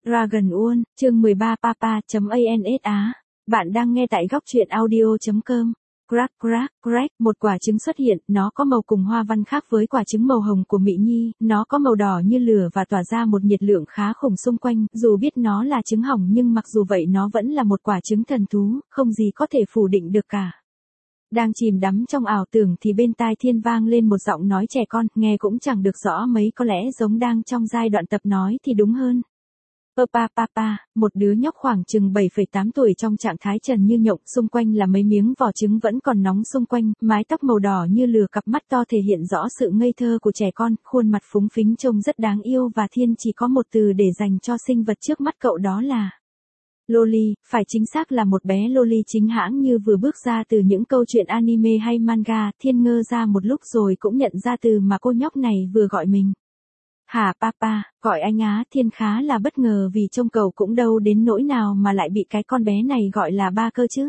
Dragon Uôn, chương 13 papa.ans Á. Bạn đang nghe tại góc truyện audio.com. Crack crack crack, một quả trứng xuất hiện, nó có màu cùng hoa văn khác với quả trứng màu hồng của Mị Nhi, nó có màu đỏ như lửa và tỏa ra một nhiệt lượng khá khủng xung quanh, dù biết nó là trứng hỏng nhưng mặc dù vậy nó vẫn là một quả trứng thần thú, không gì có thể phủ định được cả. Đang chìm đắm trong ảo tưởng thì bên tai Thiên vang lên một giọng nói trẻ con, nghe cũng chẳng được rõ mấy, có lẽ giống đang trong giai đoạn tập nói thì đúng hơn. Papa, một đứa nhóc khoảng chừng 7,8 tuổi trong trạng thái trần như nhộng, xung quanh là mấy miếng vỏ trứng vẫn còn nóng xung quanh, mái tóc màu đỏ như lửa, cặp mắt to thể hiện rõ sự ngây thơ của trẻ con, khuôn mặt phúng phính trông rất đáng yêu và Thiên chỉ có một từ để dành cho sinh vật trước mắt cậu, đó là Loli, phải chính xác là một bé Loli chính hãng như vừa bước ra từ những câu chuyện anime hay manga. Thiên ngơ ra một lúc rồi cũng nhận ra từ mà cô nhóc này vừa gọi mình. Hả papa, gọi anh á? Thiên khá là bất ngờ vì trông cậu cũng đâu đến nỗi nào mà lại bị cái con bé này gọi là ba cơ chứ.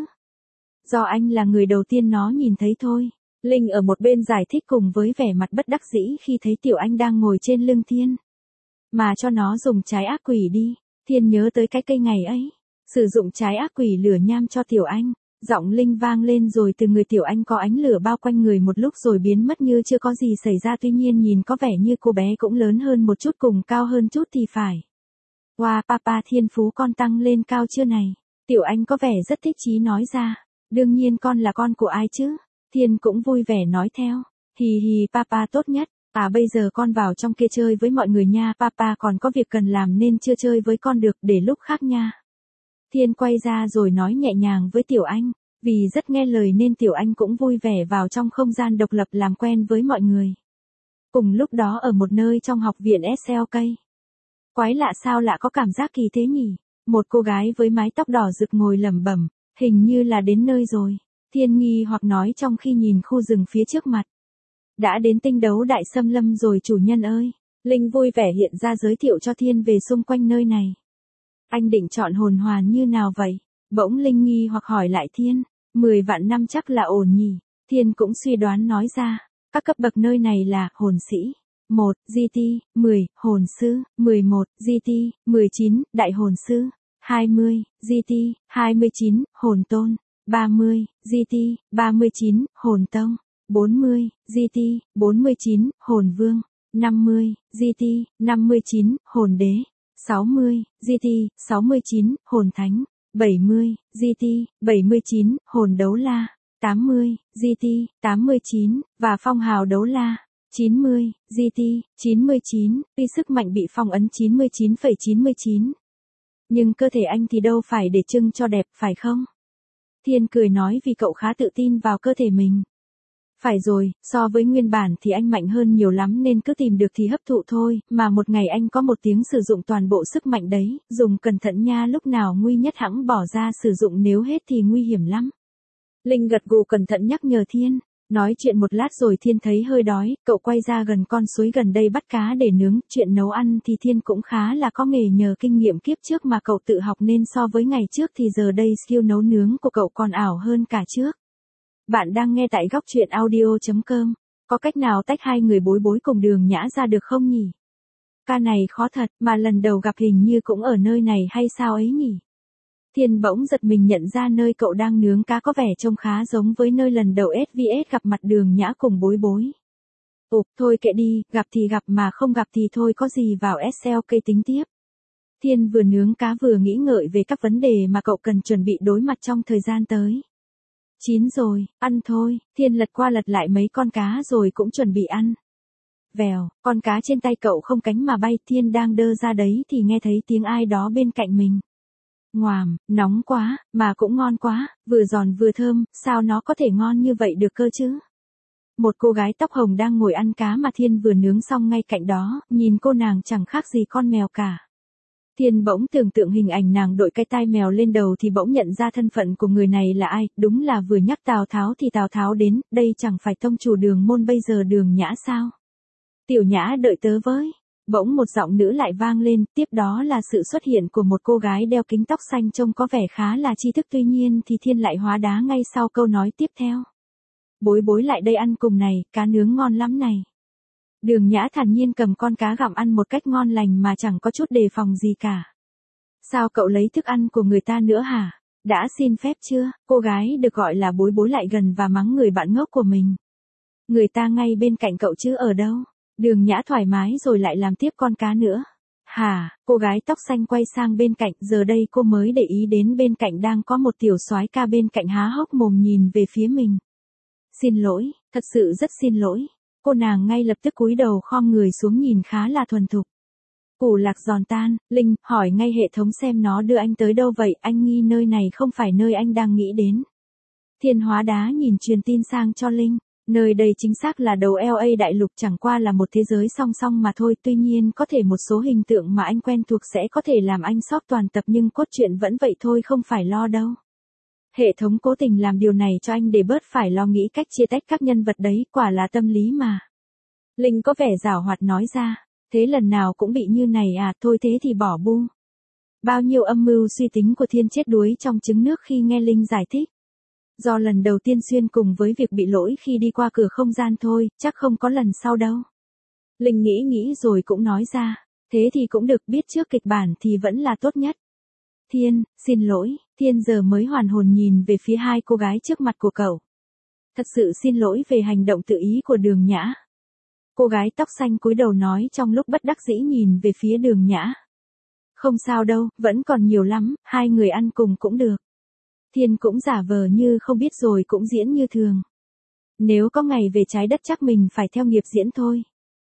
Do anh là người đầu tiên nó nhìn thấy thôi. Linh ở một bên giải thích cùng với vẻ mặt bất đắc dĩ khi thấy Tiểu Anh đang ngồi trên lưng Thiên. Mà cho nó dùng trái ác quỷ đi. Thiên nhớ tới cái cây ngày ấy. Sử dụng trái ác quỷ lửa nham cho Tiểu Anh. Giọng Linh vang lên rồi từ người Tiểu Anh có ánh lửa bao quanh người một lúc rồi biến mất như chưa có gì xảy ra, tuy nhiên nhìn có vẻ như cô bé cũng lớn hơn một chút, cùng cao hơn chút thì phải. Wow papa, thiên phú con tăng lên cao chưa này? Tiểu Anh có vẻ rất thích chí nói ra. Đương nhiên con là con của ai chứ? Thiên cũng vui vẻ nói theo. Hì hì papa tốt nhất. À bây giờ con vào trong kia chơi với mọi người nha, papa còn có việc cần làm nên chưa chơi với con được, để lúc khác nha. Thiên quay ra rồi nói nhẹ nhàng với Tiểu Anh, vì rất nghe lời nên Tiểu Anh cũng vui vẻ vào trong không gian độc lập làm quen với mọi người. Cùng lúc đó ở một nơi trong học viện SLK. Quái lạ, sao lạ, có cảm giác kỳ thế nhỉ? Một cô gái với mái tóc đỏ rực ngồi lẩm bẩm, hình như là đến nơi rồi. Thiên nghi hoặc nói trong khi nhìn khu rừng phía trước mặt. Đã đến Tinh Đấu Đại Xâm Lâm rồi chủ nhân ơi. Linh vui vẻ hiện ra giới thiệu cho Thiên về xung quanh nơi này. Anh định chọn hồn hoàn như nào vậy? Bỗng Linh nghi hoặc hỏi lại Thiên. 10 vạn năm chắc là ổn nhỉ? Thiên cũng suy đoán nói ra. Các cấp bậc nơi này là hồn sĩ 1, GT, 10, hồn sư 11, GT, 19, đại hồn sư 20, GT, 29, hồn tôn 30, GT, 39, hồn tông 40, GT, 49, hồn vương 50, GT, 59, hồn đế 60, GT, 69, hồn thánh 70, GT, 79, hồn đấu la 80, GT, 89, và phong hào đấu la 90, GT, 99, tuy sức mạnh bị phong ấn 99,99. Nhưng cơ thể anh thì đâu phải để trưng cho đẹp, phải không? Thiên cười nói vì cậu khá tự tin vào cơ thể mình. Phải rồi, so với nguyên bản thì anh mạnh hơn nhiều lắm nên cứ tìm được thì hấp thụ thôi, mà một ngày anh có một tiếng sử dụng toàn bộ sức mạnh đấy, dùng cẩn thận nha, lúc nào nguy nhất hẵng bỏ ra sử dụng, nếu hết thì nguy hiểm lắm. Linh gật gù cẩn thận nhắc nhở Thiên. Nói chuyện một lát rồi Thiên thấy hơi đói, cậu quay ra gần con suối gần đây bắt cá để nướng. Chuyện nấu ăn thì Thiên cũng khá là có nghề nhờ kinh nghiệm kiếp trước mà cậu tự học, nên so với ngày trước thì giờ đây skill nấu nướng của cậu còn ảo hơn cả trước. Bạn đang nghe tại góc truyện audio.com. Có cách nào tách hai người bối bối cùng Đường Nhã ra được không nhỉ? Ca này khó thật, mà lần đầu gặp hình như cũng ở nơi này hay sao ấy nhỉ? Thiên bỗng giật mình nhận ra nơi cậu đang nướng cá có vẻ trông khá giống với nơi lần đầu SVS gặp mặt Đường Nhã cùng bối bối. Thôi kệ đi, gặp thì gặp mà không gặp thì thôi, có gì vào SLK tính tiếp. Thiên vừa nướng cá vừa nghĩ ngợi về các vấn đề mà cậu cần chuẩn bị đối mặt trong thời gian tới. Chín rồi, ăn thôi. Thiên lật qua lật lại mấy con cá rồi cũng chuẩn bị ăn. Vèo, con cá trên tay cậu không cánh mà bay. Thiên đang đơ ra đấy thì nghe thấy tiếng ai đó bên cạnh mình. Ngoàm, nóng quá, mà cũng ngon quá, vừa giòn vừa thơm, sao nó có thể ngon như vậy được cơ chứ? Một cô gái tóc hồng đang ngồi ăn cá mà Thiên vừa nướng xong ngay cạnh đó, nhìn cô nàng chẳng khác gì con mèo cả. Thiên bỗng tưởng tượng hình ảnh nàng đội cái tai mèo lên đầu thì bỗng nhận ra thân phận của người này là ai, đúng là vừa nhắc Tào Tháo thì Tào Tháo đến, đây chẳng phải tông chủ Đường môn bây giờ Đường Nhã sao? Tiểu Nhã đợi tớ với. Bỗng một giọng nữ lại vang lên, tiếp đó là sự xuất hiện của một cô gái đeo kính tóc xanh trông có vẻ khá là tri thức, tuy nhiên thì Thiên lại hóa đá ngay sau câu nói tiếp theo. Bối bối lại đây ăn cùng này, cá nướng ngon lắm này. Đường Nhã thản nhiên cầm con cá gặm ăn một cách ngon lành mà chẳng có chút đề phòng gì cả. Sao cậu lấy thức ăn của người ta nữa hả? Đã xin phép chưa? Cô gái được gọi là bối bối lại gần và mắng người bạn ngốc của mình. Người ta ngay bên cạnh cậu chứ ở đâu? Đường Nhã thoải mái rồi lại làm tiếp con cá nữa. Hả? Cô gái tóc xanh quay sang bên cạnh, giờ đây cô mới để ý đến bên cạnh đang có một tiểu soái ca bên cạnh há hốc mồm nhìn về phía mình. Xin lỗi, thật sự rất xin lỗi. Cô nàng ngay lập tức cúi đầu khom người xuống nhìn khá là thuần thục. Củ lạc giòn tan, Linh hỏi ngay hệ thống xem nó đưa anh tới đâu vậy, anh nghi nơi này không phải nơi anh đang nghĩ đến. Thiên Hóa Đá nhìn truyền tin sang cho Linh. Nơi đây chính xác là đầu LA đại lục, chẳng qua là một thế giới song song mà thôi, tuy nhiên có thể một số hình tượng mà anh quen thuộc sẽ có thể làm anh sót toàn tập nhưng cốt truyện vẫn vậy thôi, không phải lo đâu. Hệ thống cố tình làm điều này cho anh để bớt phải lo nghĩ cách chia tách các nhân vật đấy, quả là tâm lý mà. Linh có vẻ giảo hoạt nói ra, thế lần nào cũng bị như này à, thôi thế thì bỏ bu. Bao nhiêu âm mưu suy tính của Thiên chết đuối trong trứng nước khi nghe Linh giải thích. Do lần đầu tiên xuyên cùng với việc bị lỗi khi đi qua cửa không gian thôi, chắc không có lần sau đâu. Linh nghĩ rồi cũng nói ra, thế thì cũng được, biết trước kịch bản thì vẫn là tốt nhất. Thiên, xin lỗi, Thiên giờ mới hoàn hồn nhìn về phía hai cô gái trước mặt của cậu. Thật sự xin lỗi về hành động tự ý của Đường Nhã. Cô gái tóc xanh cúi đầu nói trong lúc bất đắc dĩ nhìn về phía Đường Nhã. Không sao đâu, vẫn còn nhiều lắm, hai người ăn cùng cũng được. Thiên cũng giả vờ như không biết rồi cũng diễn như thường. Nếu có ngày về trái đất chắc mình phải theo nghiệp diễn thôi.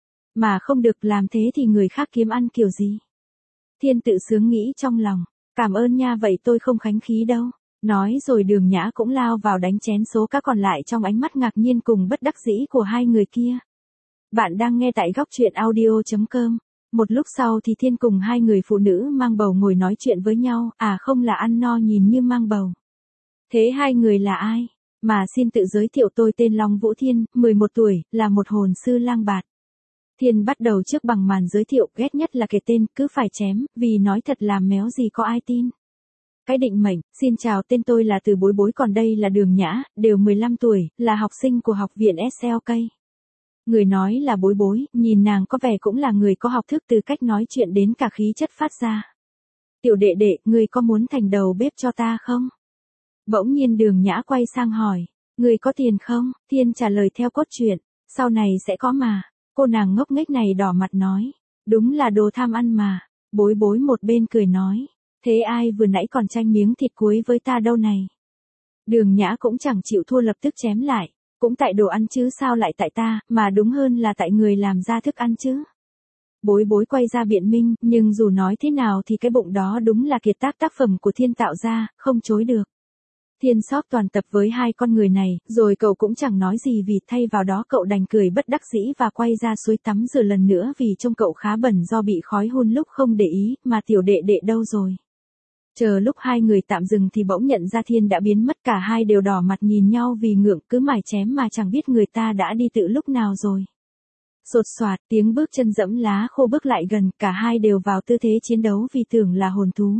Mà không được làm thế thì người khác kiếm ăn kiểu gì. Thiên tự sướng nghĩ trong lòng. Cảm ơn nha, vậy tôi không khánh khí đâu. Nói rồi Đường Nhã cũng lao vào đánh chén số cá còn lại trong ánh mắt ngạc nhiên cùng bất đắc dĩ của hai người kia. Bạn đang nghe tại góc truyện audio.com. Một lúc sau thì Thiên cùng hai người phụ nữ mang bầu ngồi nói chuyện với nhau, à không là ăn no nhìn như mang bầu. Thế hai người là ai? Mà xin tự giới thiệu, tôi tên Long Vũ Thiên, 11 tuổi, là một hồn sư lang bạt. Thiên bắt đầu trước bằng màn giới thiệu, ghét nhất là cái tên, cứ phải chém, vì nói thật làm méo gì có ai tin. Cái định mệnh, xin chào, tên tôi là Từ Bối Bối, còn đây là Đường Nhã, đều 15 tuổi, là học sinh của học viện SLK. Người nói là Bối Bối, nhìn nàng có vẻ cũng là người có học thức từ cách nói chuyện đến cả khí chất phát ra. Tiểu đệ đệ, ngươi có muốn thành đầu bếp cho ta không? Bỗng nhiên Đường Nhã quay sang hỏi, người có tiền không? Thiên trả lời theo cốt truyện, sau này sẽ có mà. Cô nàng ngốc nghếch này đỏ mặt nói, đúng là đồ tham ăn mà. Bối Bối một bên cười nói, thế ai vừa nãy còn tranh miếng thịt cuối với ta đâu này? Đường Nhã cũng chẳng chịu thua, lập tức chém lại, cũng tại đồ ăn chứ sao lại tại ta, mà đúng hơn là tại người làm ra thức ăn chứ. Bối Bối quay ra biện minh, nhưng dù nói thế nào thì cái bụng đó đúng là kiệt tác phẩm của Thiên tạo ra, không chối được. Thiên sót toàn tập với hai con người này, rồi cậu cũng chẳng nói gì vì thay vào đó cậu đành cười bất đắc dĩ và quay ra suối tắm rửa lần nữa vì trông cậu khá bẩn do bị khói hun lúc không để ý, mà tiểu đệ đệ đâu rồi. Chờ lúc hai người tạm dừng thì bỗng nhận ra Thiên đã biến mất, cả hai đều đỏ mặt nhìn nhau vì ngượng, cứ mải chém mà chẳng biết người ta đã đi từ lúc nào rồi. Sột soạt, tiếng bước chân dẫm lá khô bước lại gần, cả hai đều vào tư thế chiến đấu vì tưởng là hồn thú.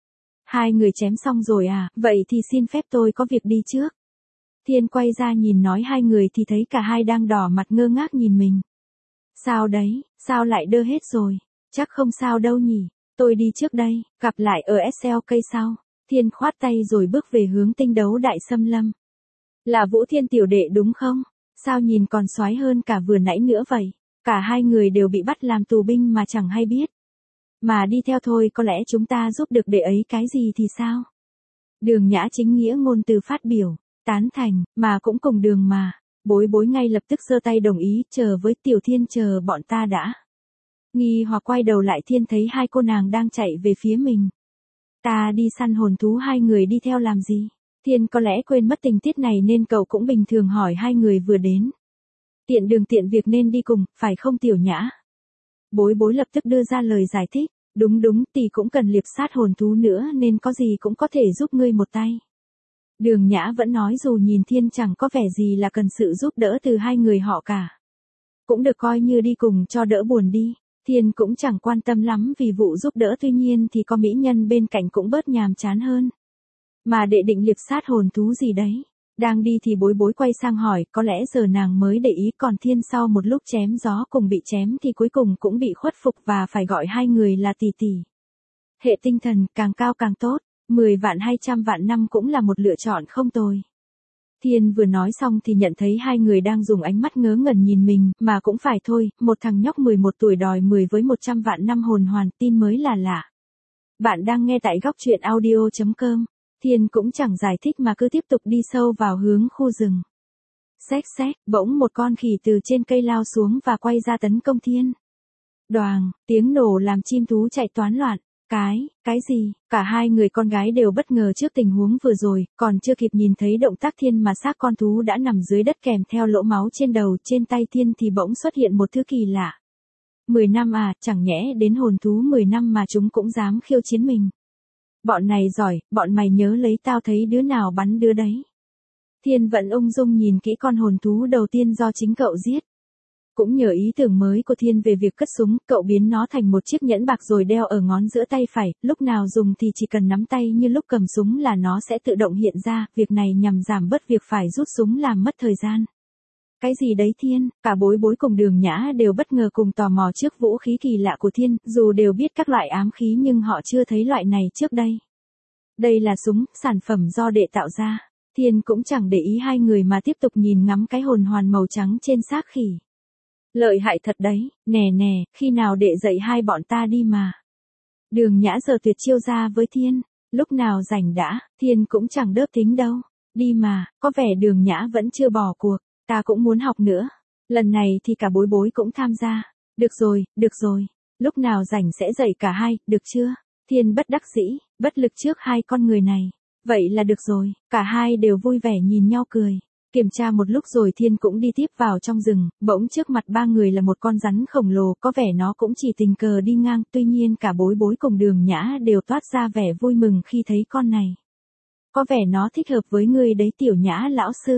Hai người chém xong rồi à, vậy thì xin phép tôi có việc đi trước. Thiên quay ra nhìn nói hai người thì thấy cả hai đang đỏ mặt ngơ ngác nhìn mình. Sao đấy, sao lại đơ hết rồi, chắc không sao đâu nhỉ, tôi đi trước đây, gặp lại ở SLK sau. Thiên khoát tay rồi bước về hướng tinh đấu đại xâm lâm. Là Vũ Thiên tiểu đệ đúng không? Sao nhìn còn soái hơn cả vừa nãy nữa vậy? Cả hai người đều bị bắt làm tù binh mà chẳng hay biết. Mà đi theo thôi, có lẽ chúng ta giúp được đệ ấy cái gì thì sao? Đường Nhã chính nghĩa ngôn từ phát biểu, tán thành, mà cũng cùng Đường mà. Bối Bối ngay lập tức giơ tay đồng ý, chờ với Tiểu Thiên, chờ bọn ta đã. Nghi hoặc quay đầu lại, Thiên thấy hai cô nàng đang chạy về phía mình. Ta đi săn hồn thú, hai người đi theo làm gì? Thiên có lẽ quên mất tình tiết này nên cậu cũng bình thường hỏi hai người vừa đến. Tiện đường tiện việc nên đi cùng, phải không Tiểu Nhã? Bối Bối lập tức đưa ra lời giải thích. Đúng, tỷ cũng cần liệp sát hồn thú nữa nên có gì cũng có thể giúp ngươi một tay. Đường Nhã vẫn nói dù nhìn Thiên chẳng có vẻ gì là cần sự giúp đỡ từ hai người họ cả. Cũng được coi như đi cùng cho đỡ buồn đi. Thiên cũng chẳng quan tâm lắm vì vụ giúp đỡ, tuy nhiên thì có mỹ nhân bên cạnh cũng bớt nhàm chán hơn. Mà đệ định liệp sát hồn thú gì đấy? Đang đi thì Bối Bối quay sang hỏi, có lẽ giờ nàng mới để ý, còn Thiên sau một lúc chém gió cùng bị chém thì cuối cùng cũng bị khuất phục và phải gọi hai người là tỷ tỷ. Hệ tinh thần, càng cao càng tốt, 10 vạn hay trăm vạn năm cũng là một lựa chọn không tồi. Thiên vừa nói xong thì nhận thấy hai người đang dùng ánh mắt ngớ ngẩn nhìn mình, mà cũng phải thôi, một thằng nhóc 11 tuổi đòi 10 với 100 vạn năm hồn hoàn, tin mới là lạ. Bạn đang nghe tại góc truyện audio.com. Thiên cũng chẳng giải thích mà cứ tiếp tục đi sâu vào hướng khu rừng. Xéc xéc, bỗng một con khỉ từ trên cây lao xuống và quay ra tấn công Thiên. Đoàng, tiếng nổ làm chim thú chạy toán loạn. Cái gì? Cả hai người con gái đều bất ngờ trước tình huống vừa rồi, còn chưa kịp nhìn thấy động tác Thiên mà xác con thú đã nằm dưới đất kèm theo lỗ máu trên đầu, trên tay Thiên thì bỗng xuất hiện một thứ kỳ lạ. 10 năm à, chẳng nhẽ đến hồn thú 10 năm mà chúng cũng dám khiêu chiến mình. Bọn này giỏi, bọn mày nhớ lấy tao thấy đứa nào bắn đứa đấy. Thiên vẫn ung dung nhìn kỹ con hồn thú đầu tiên do chính cậu giết. Cũng nhờ ý tưởng mới của Thiên về việc cất súng, cậu biến nó thành một chiếc nhẫn bạc rồi đeo ở ngón giữa tay phải, lúc nào dùng thì chỉ cần nắm tay như lúc cầm súng là nó sẽ tự động hiện ra, việc này nhằm giảm bớt việc phải rút súng làm mất thời gian. Cái gì đấy Thiên? Cả Bối Bối cùng Đường Nhã đều bất ngờ cùng tò mò trước vũ khí kỳ lạ của Thiên, dù đều biết các loại ám khí nhưng họ chưa thấy loại này trước đây. Đây là súng, sản phẩm do đệ tạo ra. Thiên cũng chẳng để ý hai người mà tiếp tục nhìn ngắm cái hồn hoàn màu trắng trên xác khỉ. Lợi hại thật đấy, nè, khi nào đệ dạy hai bọn ta đi mà. Đường Nhã giờ tuyệt chiêu ra với Thiên, lúc nào rảnh đã, Thiên cũng chẳng đớp thính đâu. Đi mà, có vẻ Đường Nhã vẫn chưa bỏ cuộc, ta cũng muốn học nữa. Lần này thì cả Bối Bối cũng tham gia. Được rồi, lúc nào rảnh sẽ dạy cả hai, được chưa? Thiên bất đắc dĩ, bất lực trước hai con người này. Vậy là được rồi, cả hai đều vui vẻ nhìn nhau cười. Kiểm tra một lúc rồi Thiên cũng đi tiếp vào trong rừng, bỗng trước mặt ba người là một con rắn khổng lồ, có vẻ nó cũng chỉ tình cờ đi ngang, tuy nhiên cả Bối Bối cùng Đường Nhã đều toát ra vẻ vui mừng khi thấy con này. Có vẻ nó thích hợp với ngươi đấy Tiểu Nhã lão sư.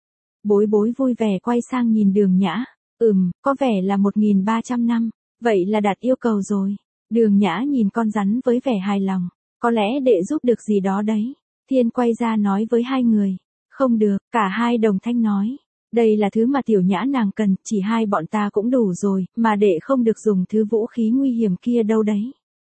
Bối Bối vui vẻ quay sang nhìn Đường Nhã, có vẻ là 1300 năm, vậy là đạt yêu cầu rồi. Đường Nhã nhìn con rắn với vẻ hài lòng, có lẽ đệ giúp được gì đó đấy. Thiên quay ra nói với hai người. Không được, cả hai đồng thanh nói. Đây là thứ mà Tiểu Nhã nàng cần, chỉ hai bọn ta cũng đủ rồi, mà đệ không được dùng thứ vũ khí nguy hiểm kia đâu đấy.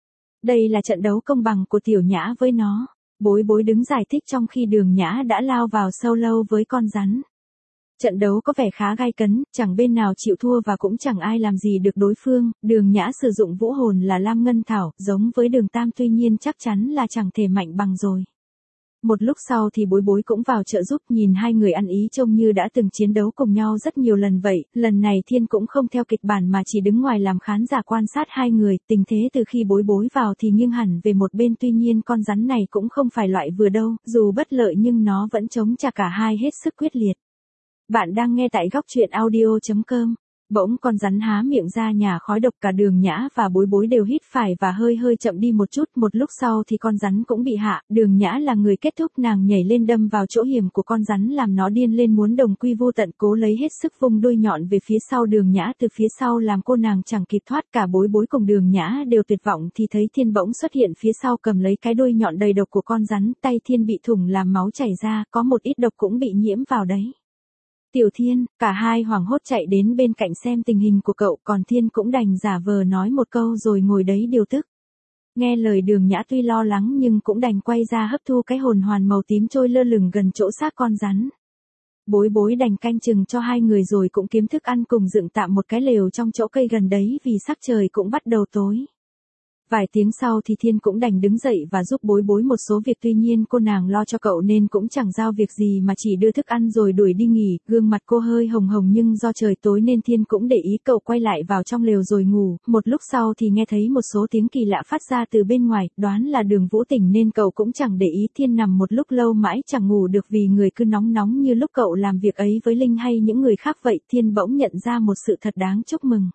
Đây là trận đấu công bằng của Tiểu Nhã với nó. Bối Bối đứng giải thích trong khi Đường Nhã đã lao vào sâu lâu với con rắn. Trận đấu có vẻ khá gay cấn, chẳng bên nào chịu thua và cũng chẳng ai làm gì được đối phương. Đường Nhã sử dụng vũ hồn là Lam Ngân Thảo, giống với Đường Tam, tuy nhiên chắc chắn là chẳng thể mạnh bằng rồi. Một lúc sau thì Bối Bối cũng vào trợ giúp, nhìn hai người ăn ý trông như đã từng chiến đấu cùng nhau rất nhiều lần vậy. Lần này Thiên cũng không theo kịch bản mà chỉ đứng ngoài làm khán giả quan sát hai người. Tình thế từ khi Bối Bối vào thì nghiêng hẳn về một bên, tuy nhiên con rắn này cũng không phải loại vừa đâu, dù bất lợi nhưng nó vẫn chống trả cả hai hết sức quyết liệt. Bạn đang nghe tại góc truyện audio.com. Bỗng con rắn há miệng ra nhả khói độc, cả Đường Nhã và Bối Bối đều hít phải và hơi chậm đi một chút, một lúc sau thì con rắn cũng bị hạ. Đường Nhã là người kết thúc, nàng nhảy lên đâm vào chỗ hiểm của con rắn làm nó điên lên muốn đồng quy vô tận, cố lấy hết sức vung đuôi nhọn về phía sau Đường Nhã từ phía sau làm cô nàng chẳng kịp thoát. Cả Bối Bối cùng Đường Nhã đều tuyệt vọng thì thấy Thiên bỗng xuất hiện phía sau cầm lấy cái đuôi nhọn đầy độc của con rắn, tay Thiên bị thủng làm máu chảy ra, có một ít độc cũng bị nhiễm vào đấy. Tiểu Thiên, cả hai hoảng hốt chạy đến bên cạnh xem tình hình của cậu, còn Thiên cũng đành giả vờ nói một câu rồi ngồi đấy điều tức. Nghe lời Đường Nhã tuy lo lắng nhưng cũng đành quay ra hấp thu cái hồn hoàn màu tím trôi lơ lửng gần chỗ xác con rắn. Bối Bối đành canh chừng cho hai người rồi cũng kiếm thức ăn cùng dựng tạm một cái lều trong chỗ cây gần đấy vì sắc trời cũng bắt đầu tối. Vài tiếng sau thì Thiên cũng đành đứng dậy và giúp Bối Bối một số việc, tuy nhiên cô nàng lo cho cậu nên cũng chẳng giao việc gì mà chỉ đưa thức ăn rồi đuổi đi nghỉ. Gương mặt cô hơi hồng hồng nhưng do trời tối nên Thiên cũng để ý, cậu quay lại vào trong lều rồi ngủ. Một lúc sau thì nghe thấy một số tiếng kỳ lạ phát ra từ bên ngoài, đoán là Đường Vũ tỉnh nên cậu cũng chẳng để ý. Thiên nằm một lúc lâu mãi chẳng ngủ được vì người cứ nóng như lúc cậu làm việc ấy với Linh hay những người khác vậy. Thiên bỗng nhận ra một sự thật đáng chúc mừng.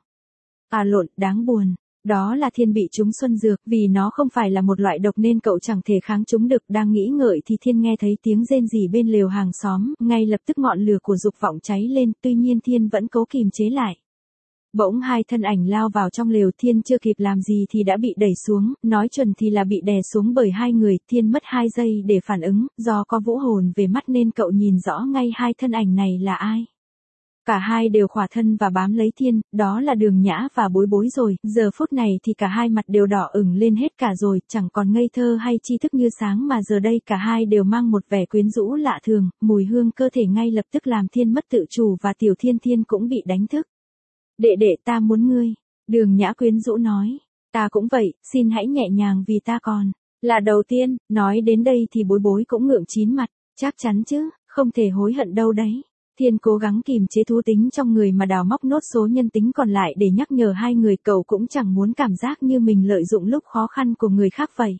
Đáng buồn. Đó là Thiên bị trúng xuân dược, vì nó không phải là một loại độc nên cậu chẳng thể kháng chúng được. Đang nghĩ ngợi thì Thiên nghe thấy tiếng rên rỉ bên lều hàng xóm, ngay lập tức ngọn lửa của dục vọng cháy lên, tuy nhiên Thiên vẫn cố kìm chế lại. Bỗng hai thân ảnh lao vào trong lều, Thiên chưa kịp làm gì thì đã bị đẩy xuống, nói chuẩn thì là bị đè xuống bởi hai người. Thiên mất 2 giây để phản ứng, do có vũ hồn về mắt nên cậu nhìn rõ ngay hai thân ảnh này là ai. Cả hai đều khỏa thân và bám lấy Thiên, đó là Đường Nhã và Bối Bối rồi, giờ phút này thì cả hai mặt đều đỏ ửng lên hết cả rồi, chẳng còn ngây thơ hay tri thức như sáng mà giờ đây cả hai đều mang một vẻ quyến rũ lạ thường, mùi hương cơ thể ngay lập tức làm Thiên mất tự chủ và Tiểu Thiên Thiên cũng bị đánh thức. Đệ đệ ta muốn ngươi, Đường Nhã quyến rũ nói, ta cũng vậy, xin hãy nhẹ nhàng vì ta còn là đầu tiên, nói đến đây thì Bối Bối cũng ngượng chín mặt, chắc chắn chứ, không thể hối hận đâu đấy. Thiên cố gắng kìm chế thú tính trong người mà đào móc nốt số nhân tính còn lại để nhắc nhở hai người, cậu cũng chẳng muốn cảm giác như mình lợi dụng lúc khó khăn của người khác vậy.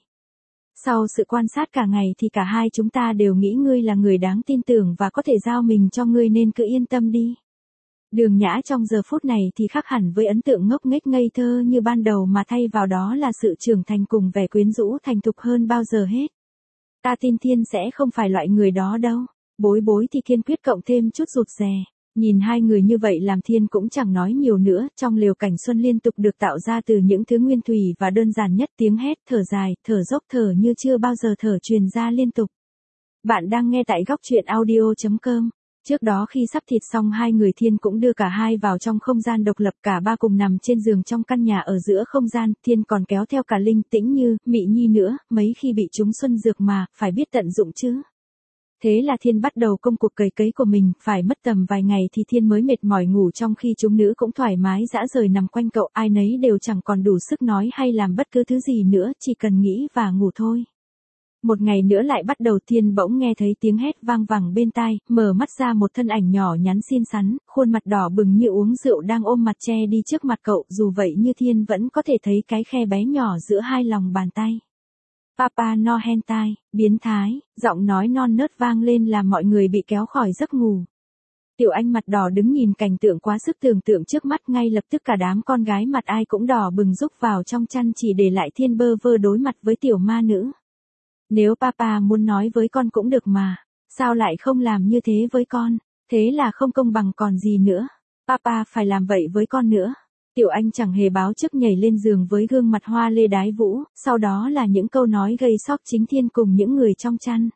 Sau sự quan sát cả ngày thì cả hai chúng ta đều nghĩ ngươi là người đáng tin tưởng và có thể giao mình cho ngươi nên cứ yên tâm đi. Đường Nhã trong giờ phút này thì khác hẳn với ấn tượng ngốc nghếch ngây thơ như ban đầu mà thay vào đó là sự trưởng thành cùng vẻ quyến rũ thành thục hơn bao giờ hết. Ta tin Thiên sẽ không phải loại người đó đâu. Bối Bối thì kiên quyết cộng thêm chút rụt rè. Nhìn hai người như vậy làm Thiên cũng chẳng nói nhiều nữa, trong lều cảnh xuân liên tục được tạo ra từ những thứ nguyên thủy và đơn giản nhất, tiếng hét, thở dài, thở dốc, thở như chưa bao giờ thở truyền ra liên tục. Bạn đang nghe tại góc truyện audio.com. Trước đó khi sắp thịt xong hai người Thiên cũng đưa cả hai vào trong không gian độc lập, cả ba cùng nằm trên giường trong căn nhà ở giữa không gian, Thiên còn kéo theo cả Linh, Tĩnh Như, Mị Nhi nữa, mấy khi bị chúng xuân dược mà, phải biết tận dụng chứ. Thế là Thiên bắt đầu công cuộc cày cấy của mình, phải mất tầm vài ngày thì Thiên mới mệt mỏi ngủ, trong khi chúng nữ cũng thoải mái dã rời nằm quanh cậu, ai nấy đều chẳng còn đủ sức nói hay làm bất cứ thứ gì nữa, chỉ cần nghĩ và ngủ thôi. Một ngày nữa lại bắt đầu, Thiên bỗng nghe thấy tiếng hét vang vẳng bên tai, mở mắt ra một thân ảnh nhỏ nhắn xinh xắn, khuôn mặt đỏ bừng như uống rượu đang ôm mặt che đi trước mặt cậu, dù vậy như Thiên vẫn có thể thấy cái khe bé nhỏ giữa hai lòng bàn tay. Papa no hentai, biến thái, giọng nói non nớt vang lên làm mọi người bị kéo khỏi giấc ngủ. Tiểu Anh mặt đỏ đứng nhìn cảnh tượng quá sức tưởng tượng trước mắt, ngay lập tức cả đám con gái mặt ai cũng đỏ bừng rúc vào trong chăn, chỉ để lại Thiên bơ vơ đối mặt với tiểu ma nữ. Nếu papa muốn nói với con cũng được mà, sao lại không làm như thế với con, thế là không công bằng còn gì nữa, papa phải làm vậy với con nữa. Tiểu Anh chẳng hề báo trước nhảy lên giường với gương mặt hoa lê đái vũ, sau đó là những câu nói gây sốc chính Thiên cùng những người trong chăn.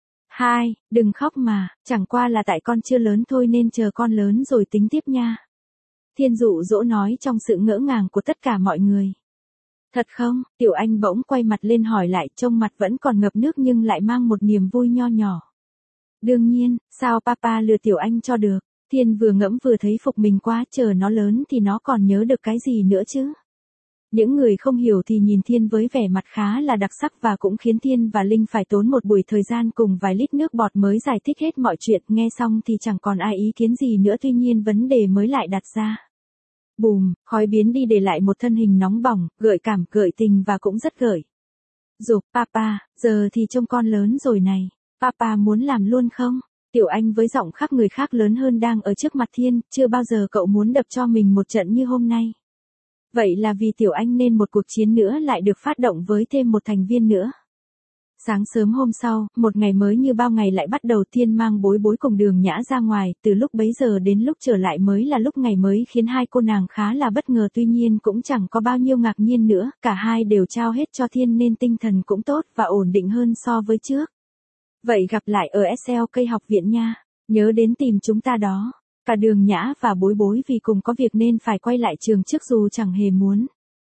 Hai, đừng khóc mà, chẳng qua là tại con chưa lớn thôi nên chờ con lớn rồi tính tiếp nha. Thiên dụ dỗ nói trong sự ngỡ ngàng của tất cả mọi người. Thật không? Tiểu Anh bỗng quay mặt lên hỏi lại, trông mặt vẫn còn ngập nước nhưng lại mang một niềm vui nho nhỏ. Đương nhiên, sao papa lừa Tiểu Anh cho được? Thiên vừa ngẫm vừa thấy phục mình quá, chờ nó lớn thì nó còn nhớ được cái gì nữa chứ? Những người không hiểu thì nhìn Thiên với vẻ mặt khá là đặc sắc và cũng khiến Thiên và Linh phải tốn một buổi thời gian cùng vài lít nước bọt mới giải thích hết mọi chuyện, nghe xong thì chẳng còn ai ý kiến gì nữa, tuy nhiên vấn đề mới lại đặt ra. Bùm, khói biến đi để lại một thân hình nóng bỏng, gợi cảm, gợi tình và cũng rất gợi. Dục, papa, giờ thì trông con lớn rồi này, papa muốn làm luôn không? Tiểu Anh với giọng khác người khác lớn hơn đang ở trước mặt Thiên, chưa bao giờ cậu muốn đập cho mình một trận như hôm nay. Vậy là vì Tiểu Anh nên một cuộc chiến nữa lại được phát động với thêm một thành viên nữa. Sáng sớm hôm sau, một ngày mới như bao ngày lại bắt đầu, Thiên mang Bối Bối cùng Đường Nhã ra ngoài, từ lúc bấy giờ đến lúc trở lại mới là lúc ngày mới khiến hai cô nàng khá là bất ngờ, tuy nhiên cũng chẳng có bao nhiêu ngạc nhiên nữa, cả hai đều trao hết cho Thiên nên tinh thần cũng tốt và ổn định hơn so với trước. Vậy gặp lại ở SLK học viện nha, nhớ đến tìm chúng ta đó. Cả Đường Nhã và Bối Bối vì cùng có việc nên phải quay lại trường trước dù chẳng hề muốn.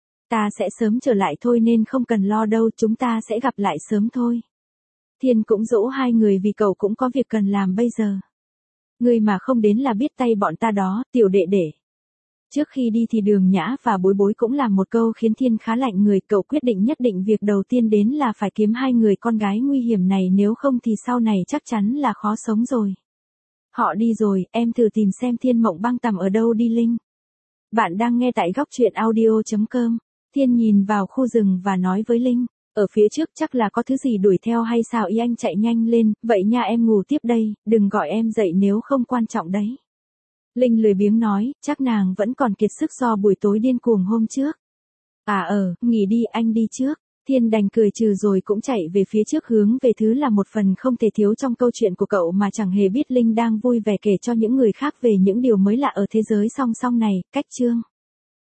Ta sẽ sớm trở lại thôi nên không cần lo đâu, chúng ta sẽ gặp lại sớm thôi. Thiên cũng dỗ hai người vì cậu cũng có việc cần làm bây giờ. Ngươi mà không đến là biết tay bọn ta đó, tiểu đệ đệ. Trước khi đi thì Đường Nhã và Bối Bối cũng làm một câu khiến Thiên khá lạnh người, cậu quyết định nhất định việc đầu tiên đến là phải kiếm hai người con gái nguy hiểm này, nếu không thì sau này chắc chắn là khó sống rồi. Họ đi rồi, em thử tìm xem Thiên Mộng Băng Tằm ở đâu đi Linh. Bạn đang nghe tại góc truyện audio.com. Thiên nhìn vào khu rừng và nói với Linh, ở phía trước chắc là có thứ gì đuổi theo hay sao? Ý anh chạy nhanh lên, vậy nha em ngủ tiếp đây, đừng gọi em dậy nếu không quan trọng đấy. Linh lười biếng nói, chắc nàng vẫn còn kiệt sức do buổi tối điên cuồng hôm trước. Nghỉ đi, anh đi trước. Thiên đành cười trừ rồi cũng chạy về phía trước, hướng về thứ là một phần không thể thiếu trong câu chuyện của cậu mà chẳng hề biết Linh đang vui vẻ kể cho những người khác về những điều mới lạ ở thế giới song song này. Cách chương